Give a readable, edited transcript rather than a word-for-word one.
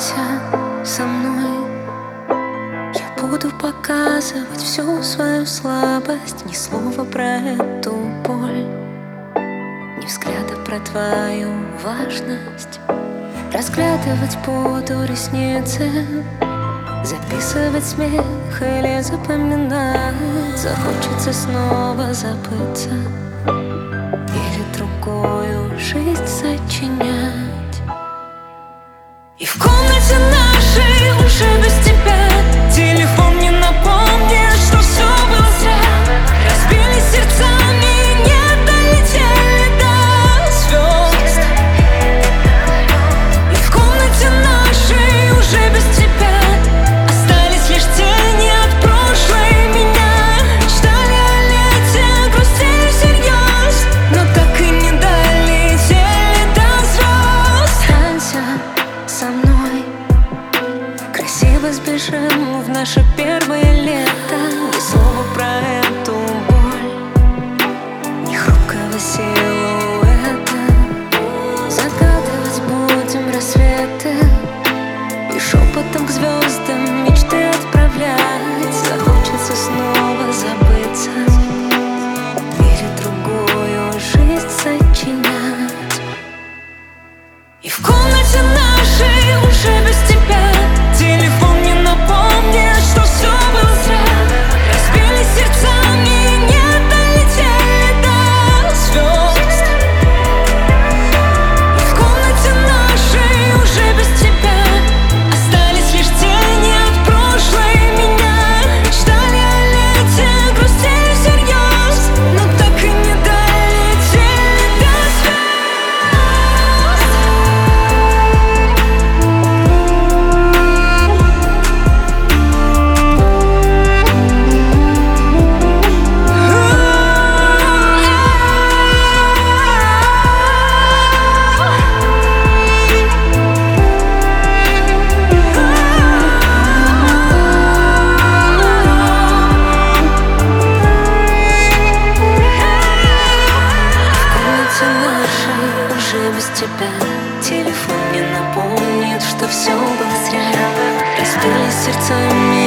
Останься со мной. Я буду показывать всю свою слабость. Ни слова про эту боль, ни взгляда про твою важность. Разглядывать буду ресницы, записывать смех или запоминать. Захочется снова забыться или другую жизнь сочинять. И в комнате нашей уже без тебя телефон не напомнит, что все было зря. Разбились сердцами, не долетели до звезд. И в комнате нашей уже без тебя остались лишь тени от прошлой меня. Мечтали о лете, грустили всерьез, но так и не долетели до звезд. Останься со мной, красиво сбежим в наше первое лето. Ни слова про эту боль, ни хрупкого силуэта. Загадывать будем рассветы и шепотом к звездам мечты отправлять. Захочется снова забыться или другую жизнь сочинять. И в комнате нашей уже без тебя телефон не напомнит, что все было зря. Разбились сердцами, не долетели до звезд. И в комнате нашей уже без тебя остались лишь тени от прошлой меня. Мечтали о лете, грустили всерьез, но так и не долетели до звезд. Уже без тебя телефон не напомнит, что все было зря. Разбились сердцами.